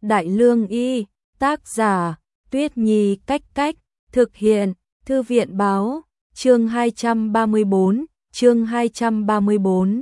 Đại Lương Y, tác giả, Tuyết Nhi Cách, thực hiện, Thư viện báo, chương 234, chương 234.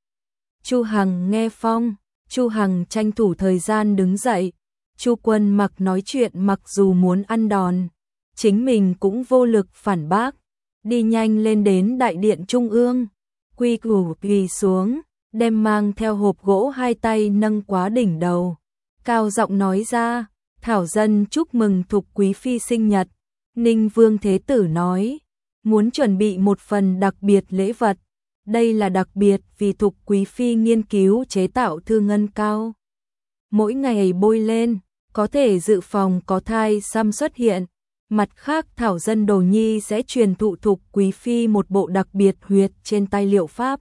Chu Hằng nghe phong, Chu Hằng tranh thủ thời gian đứng dậy, Chu Quân Mặc nói chuyện mặc dù muốn ăn đòn, chính mình cũng vô lực phản bác, đi nhanh lên đến đại điện trung ương, quy củ quỳ xuống, đem mang theo hộp gỗ hai tay nâng quá đỉnh đầu, cao giọng nói ra, thảo dân chúc mừng Thục quý phi sinh nhật. Ninh Vương Thế Tử nói, muốn chuẩn bị một phần đặc biệt lễ vật, đây là đặc biệt vì Thục quý phi nghiên cứu chế tạo thư ngân cao. Mỗi ngày bôi lên, có thể dự phòng có thai xăm xuất hiện. Mặt khác thảo dân Đồ Nhi sẽ truyền thụ Thục quý phi một bộ đặc biệt huyệt trên tay liệu pháp,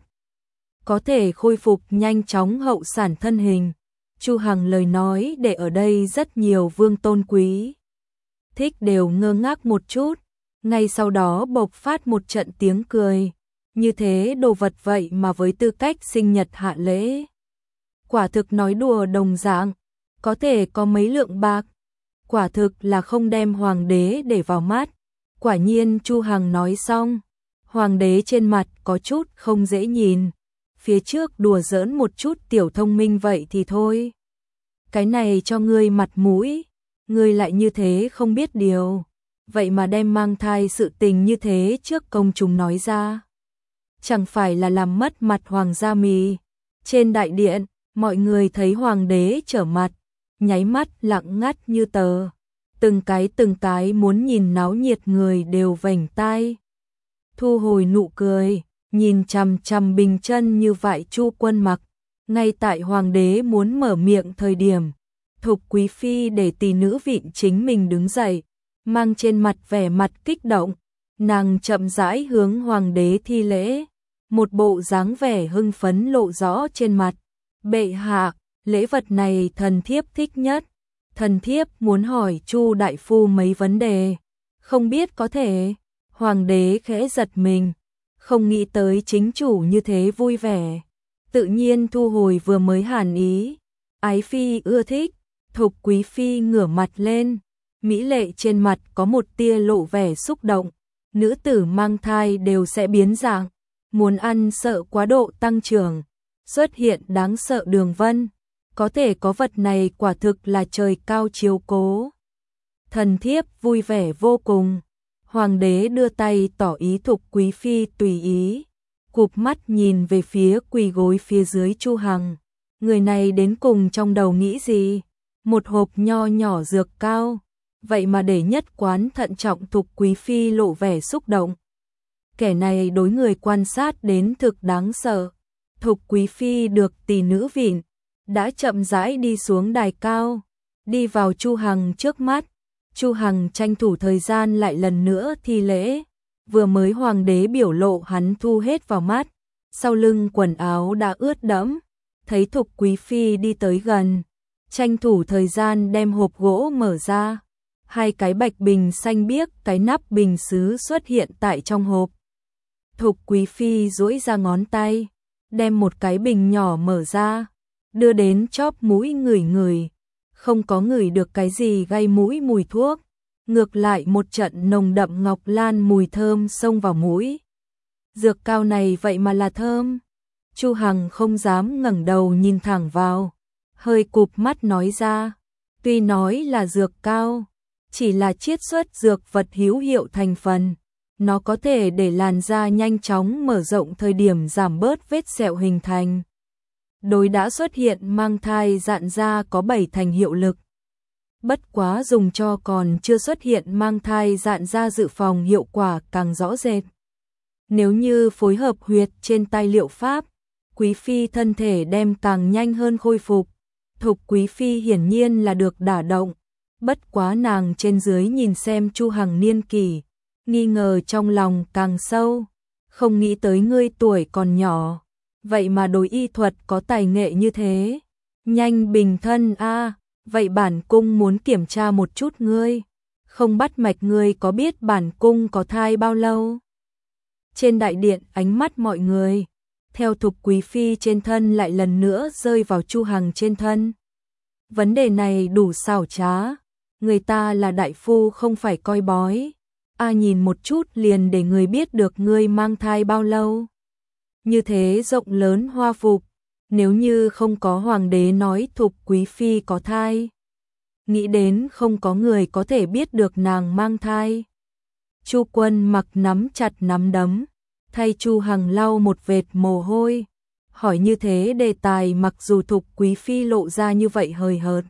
có thể khôi phục nhanh chóng hậu sản thân hình. Chu Hằng lời nói để ở đây rất nhiều vương tôn quý thích đều ngơ ngác một chút, ngay sau đó bộc phát một trận tiếng cười. Như thế đồ vật vậy mà với tư cách sinh nhật hạ lễ, quả thực nói đùa đồng dạng, có thể có mấy lượng bạc, quả thực là không đem hoàng đế để vào mắt. Quả nhiên Chu Hằng nói xong, hoàng đế trên mặt có chút không dễ nhìn, phía trước đùa giỡn một chút tiểu thông minh vậy thì thôi, cái này cho ngươi mặt mũi, ngươi lại như thế không biết điều, vậy mà đem mang thai sự tình như thế trước công chúng nói ra, chẳng phải là làm mất mặt hoàng gia mì. Trên đại điện, mọi người thấy hoàng đế trở mặt, nháy mắt lặng ngắt như tờ, từng cái muốn nhìn náo nhiệt người đều vểnh tai, thu hồi nụ cười, nhìn chằm chằm bình chân như vậy Chu Quân Mặc. Ngay tại hoàng đế muốn mở miệng thời điểm, Thục quý phi để tỷ nữ vịn chính mình đứng dậy, mang trên mặt vẻ mặt kích động, nàng chậm rãi hướng hoàng đế thi lễ, một bộ dáng vẻ hưng phấn lộ rõ trên mặt. Bệ hạ, lễ vật này thần thiếp thích nhất, thần thiếp muốn hỏi Chu đại phu mấy vấn đề, không biết có thể. Hoàng đế khẽ giật mình, không nghĩ tới chính chủ như thế vui vẻ, tự nhiên thu hồi vừa mới hàn ý. Ái phi ưa thích. Thục quý phi ngửa mặt lên, mỹ lệ trên mặt có một tia lộ vẻ xúc động, nữ tử mang thai đều sẽ biến dạng, muốn ăn sợ quá độ tăng trưởng, xuất hiện đáng sợ đường vân, có thể có vật này quả thực là trời cao chiếu cố. Thần thiếp vui vẻ vô cùng. Hoàng đế đưa tay tỏ ý Thục quý phi tùy ý, cụp mắt nhìn về phía quỳ gối phía dưới Chu Hằng, người này đến cùng trong đầu nghĩ gì? Một hộp nho nhỏ dược cao, vậy mà để nhất quán thận trọng Thục quý phi lộ vẻ xúc động. Kẻ này đối người quan sát đến thực đáng sợ. Thục quý phi được tỷ nữ vịn, đã chậm rãi đi xuống đài cao, đi vào Chu Hằng trước mắt. Chu Hằng tranh thủ thời gian lại lần nữa thi lễ, vừa mới hoàng đế biểu lộ hắn thu hết vào mắt, sau lưng quần áo đã ướt đẫm, thấy Thục quý phi đi tới gần, tranh thủ thời gian đem hộp gỗ mở ra, hai cái bạch bình xanh biếc, cái nắp bình sứ xuất hiện tại trong hộp. Thục quý phi duỗi ra ngón tay, đem một cái bình nhỏ mở ra, đưa đến chóp mũi ngửi, không có ngửi được cái gì gây mũi mùi thuốc, ngược lại một trận nồng đậm ngọc lan mùi thơm xông vào mũi. Dược cao này vậy mà là thơm. Chu Hằng không dám ngẩng đầu nhìn thẳng vào, hơi cụp mắt nói ra, tuy nói là dược cao, chỉ là chiết xuất dược vật hữu hiệu thành phần, nó có thể để làn da nhanh chóng mở rộng thời điểm giảm bớt vết sẹo hình thành. Đối đã xuất hiện mang thai dạn da có 7 thành hiệu lực. Bất quá dùng cho còn chưa xuất hiện mang thai dạn da dự phòng hiệu quả càng rõ rệt. Nếu như phối hợp huyệt trên tay liệu pháp, quý phi thân thể đem càng nhanh hơn khôi phục. Thục quý phi hiển nhiên là được đả động, bất quá nàng trên dưới nhìn xem Chu Hằng niên kỷ, nghi ngờ trong lòng càng sâu, không nghĩ tới ngươi tuổi còn nhỏ, vậy mà đối y thuật có tài nghệ như thế, nhanh bình thân a. Vậy bản cung muốn kiểm tra một chút ngươi, không bắt mạch ngươi có biết bản cung có thai bao lâu? Trên đại điện ánh mắt mọi người theo Thục quý phi trên thân lại lần nữa rơi vào Chu Hằng trên thân. Vấn đề này đủ xảo trá, người ta là đại phu không phải coi bói. Nhìn một chút liền để người biết được ngươi mang thai bao lâu. Như thế rộng lớn hoa phục, nếu như không có hoàng đế nói Thục quý phi có thai, nghĩ đến không có người có thể biết được nàng mang thai. Chu Quân Mặc nắm chặt nắm đấm, thay Chu Hằng lau một vệt mồ hôi, hỏi như thế đề tài mặc dù Thục quý phi lộ ra như vậy hời hợt,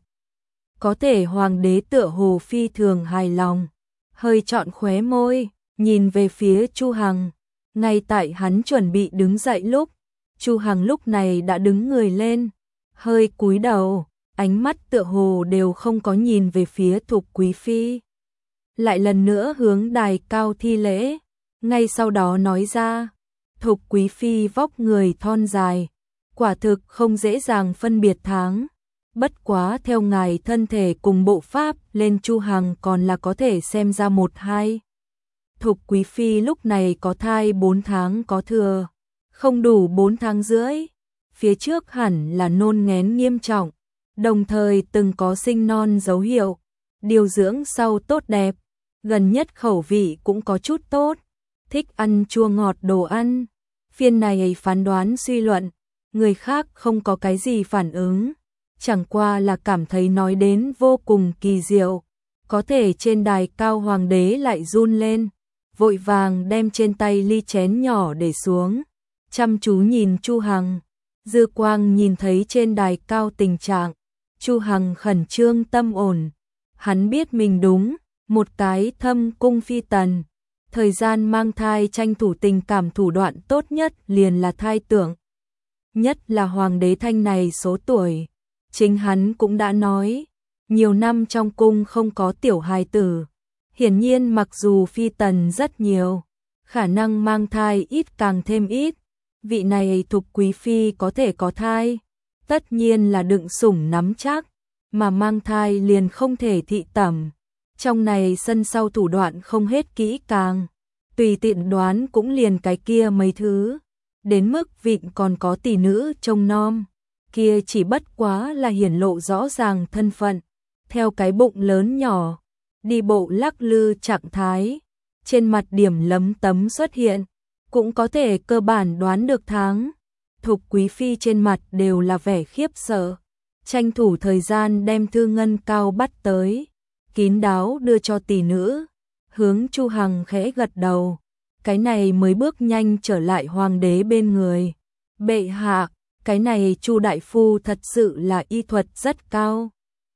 có thể hoàng đế tựa hồ phi thường hài lòng, hơi trọn khóe môi, nhìn về phía Chu Hằng. Ngay tại hắn chuẩn bị đứng dậy lúc, Chu Hằng lúc này đã đứng người lên, hơi cúi đầu, ánh mắt tựa hồ đều không có nhìn về phía Thục quý phi. Lại lần nữa hướng đài cao thi lễ, ngay sau đó nói ra, Thục quý phi vóc người thon dài, quả thực không dễ dàng phân biệt tháng. Bất quá theo ngài thân thể cùng bộ pháp lên Chu Hằng còn là có thể xem ra một hai. Thục quý phi lúc này có thai 4 tháng có thừa, không đủ 4 tháng rưỡi. Phía trước hẳn là nôn nghén nghiêm trọng, đồng thời từng có sinh non dấu hiệu, điều dưỡng sau tốt đẹp, gần nhất khẩu vị cũng có chút tốt, thích ăn chua ngọt đồ ăn. Phiên này phán đoán suy luận, người khác không có cái gì phản ứng, chẳng qua là cảm thấy nói đến vô cùng kỳ diệu. Có thể trên đài cao hoàng đế lại run lên, vội vàng đem trên tay ly chén nhỏ để xuống, chăm chú nhìn Chu Hằng. Dư quang nhìn thấy trên đài cao tình trạng, Chu Hằng khẩn trương tâm ổn, hắn biết mình đúng, một cái thâm cung phi tần, thời gian mang thai tranh thủ tình cảm thủ đoạn tốt nhất liền là thai tưởng. Nhất là hoàng đế thanh này số tuổi, chính hắn cũng đã nói, nhiều năm trong cung không có tiểu hài tử. Hiển nhiên mặc dù phi tần rất nhiều, khả năng mang thai ít càng thêm ít, vị này Thục quý phi có thể có thai, tất nhiên là đựng sủng nắm chắc, mà mang thai liền không thể thị tẩm. Trong này sân sau thủ đoạn không hết kỹ càng, tùy tiện đoán cũng liền cái kia mấy thứ, đến mức vịn còn có tỷ nữ trông nom, kia chỉ bất quá là hiển lộ rõ ràng thân phận, theo cái bụng lớn nhỏ, đi bộ lắc lư trạng thái, trên mặt điểm lấm tấm xuất hiện, cũng có thể cơ bản đoán được tháng. Thục quý phi trên mặt đều là vẻ khiếp sợ, tranh thủ thời gian đem thư ngân cao bắt tới, kín đáo đưa cho tỷ nữ, hướng Chu Hằng khẽ gật đầu, cái này mới bước nhanh trở lại hoàng đế bên người. Bệ hạ, cái này Chu đại phu thật sự là y thuật rất cao,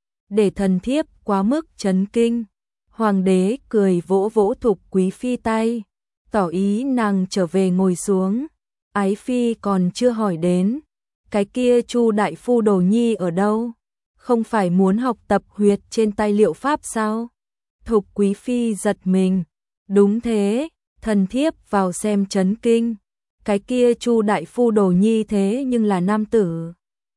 để thần thiếp quá mức chấn kinh. Hoàng đế cười vỗ vỗ Thục quý phi tay, tỏ ý nàng trở về ngồi xuống. Ái phi còn chưa hỏi đến, cái kia Chu đại phu đồ nhi ở đâu? Không phải muốn học tập huyệt trên tay liệu pháp sao? Thục quý phi giật mình, đúng thế, thần thiếp vào xem chấn kinh, cái kia Chu đại phu đồ nhi thế nhưng là nam tử.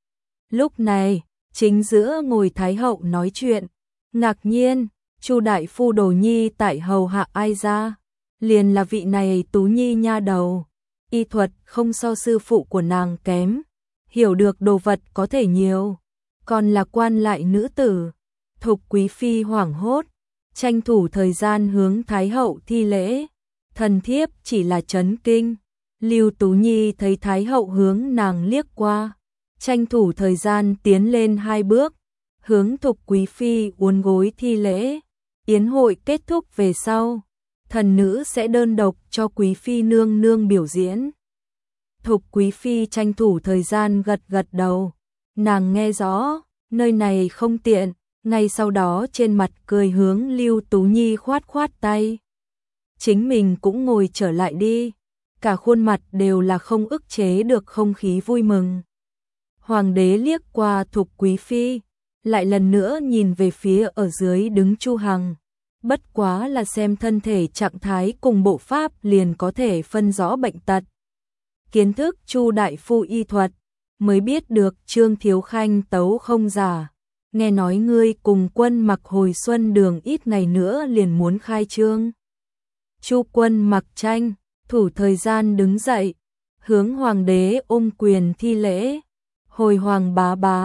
Lúc này, chính giữa ngồi thái hậu nói chuyện, ngạc nhiên, Chu đại phu đồ nhi tại hầu hạ ai ra? Liền là vị này Tú Nhi nha đầu, y thuật không so sư phụ của nàng kém, hiểu được đồ vật có thể nhiều, còn là quan lại nữ tử. Thục quý phi hoảng hốt, tranh thủ thời gian hướng thái hậu thi lễ, thần thiếp chỉ là chấn kinh. Lưu Tú Nhi thấy thái hậu hướng nàng liếc qua, tranh thủ thời gian tiến lên 2 bước, hướng Thục quý phi uốn gối thi lễ. Yến hội kết thúc về sau, thần nữ sẽ đơn độc cho quý phi nương nương biểu diễn. Thục quý phi tranh thủ thời gian gật gật đầu, nàng nghe rõ, nơi này không tiện, ngay sau đó trên mặt cười hướng Lưu Tú Nhi khoát khoát tay. Chính mình cũng ngồi trở lại đi, cả khuôn mặt đều là không ức chế được không khí vui mừng. Hoàng đế liếc qua Thục quý phi, lại lần nữa nhìn về phía ở dưới đứng Chu Hằng. Bất quá là xem thân thể trạng thái cùng bộ pháp liền có thể phân rõ bệnh tật. Kiến thức Chu đại phu y thuật, mới biết được Trương Thiếu Khanh tấu không giả. Nghe nói ngươi cùng Quân Mặc hồi xuân đường ít ngày nữa liền muốn khai trương. Chu Quân Mặc tranh, thủ thời gian đứng dậy, hướng hoàng đế ôm quyền thi lễ. Hồi hoàng bá bá,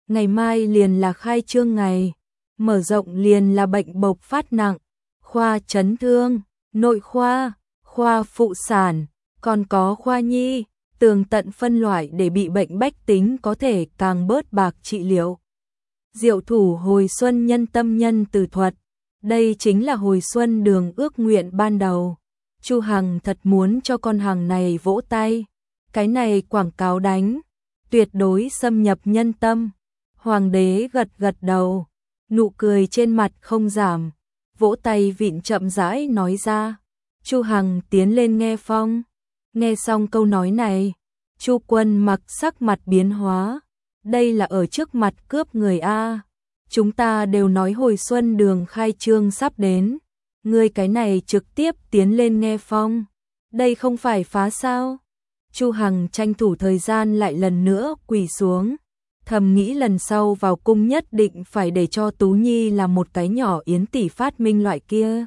ngày mai liền là khai trương ngày, mở rộng liền là bệnh bộc phát nặng, khoa chấn thương, nội khoa, khoa phụ sản, còn có khoa nhi, tường tận phân loại để bị bệnh bách tính có thể càng bớt bạc trị liệu. Diệu thủ hồi xuân nhân tâm nhân từ thuật, đây chính là hồi xuân đường ước nguyện ban đầu. Chu Hằng thật muốn cho con hàng này vỗ tay, cái này quảng cáo đánh, tuyệt đối xâm nhập nhân tâm. Hoàng đế gật gật đầu, nụ cười trên mặt không giảm, vỗ tay vịn chậm rãi nói ra. Chu Hằng tiến lên nghe phong, nghe xong câu nói này, Chu Quân Mặc sắc mặt biến hóa, đây là ở trước mặt cướp người a. Chúng ta đều nói hồi xuân đường khai trương sắp đến, ngươi cái này trực tiếp tiến lên nghe phong, đây không phải phá sao? Chu Hằng tranh thủ thời gian lại lần nữa quỳ xuống, thầm nghĩ lần sau vào cung nhất định phải để cho Tú Nhi là một cái nhỏ yến tỷ phát minh loại kia.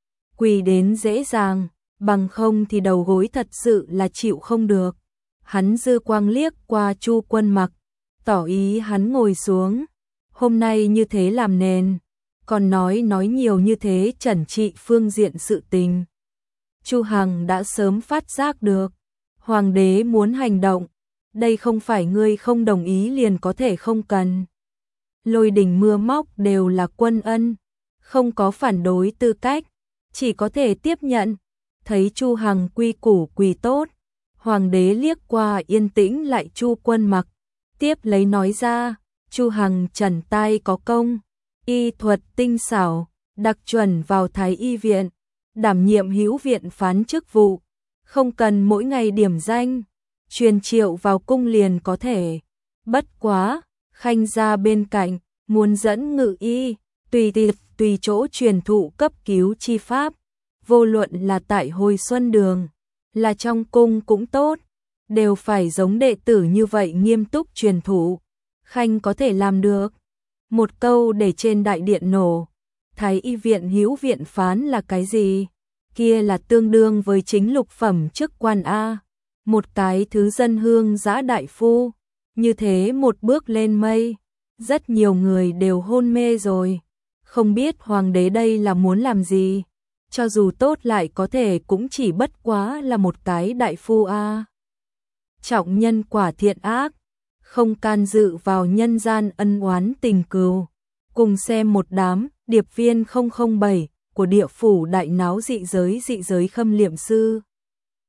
Quỳ đến dễ dàng, bằng không thì đầu gối thật sự là chịu không được. Hắn dư quang liếc qua Chu Quân Mặc, tỏ ý hắn ngồi xuống. Hôm nay như thế làm nền, còn nói nhiều như thế trần trị phương diện sự tình. Chu Hằng đã sớm phát giác được, hoàng đế muốn hành động, đây không phải ngươi không đồng ý liền có thể không cần. Lôi đình mưa móc đều là quân ân, không có phản đối tư cách, chỉ có thể tiếp nhận. Thấy Chu Hằng quy củ quỳ tốt, hoàng đế liếc qua yên tĩnh lại Chu Quân Mặc, tiếp lấy nói ra, Chu Hằng trần tai có công, y thuật tinh xảo, đặc chuẩn vào Thái y viện, đảm nhiệm hữu viện phán chức vụ, không cần mỗi ngày điểm danh, truyền triệu vào cung liền có thể. Bất quá, khanh gia bên cạnh, muốn dẫn ngự y, tùy chỗ truyền thụ cấp cứu chi pháp, vô luận là tại hồi xuân đường, là trong cung cũng tốt, đều phải giống đệ tử như vậy nghiêm túc truyền thụ. Khanh có thể làm được. Một câu để trên đại điện nổ. Thái y viện hữu viện phán là cái gì? Kia là tương đương với chính lục phẩm chức quan A. Một cái thứ dân hương giã đại phu. Như thế một bước lên mây. Rất nhiều người đều hôn mê rồi. Không biết hoàng đế đây là muốn làm gì. Cho dù tốt lại có thể cũng chỉ bất quá là một cái đại phu A. Trọng nhân quả thiện ác, không can dự vào nhân gian ân oán tình cừu. Cùng xem một đám điệp viên 007 của địa phủ đại náo dị giới khâm liệm sư.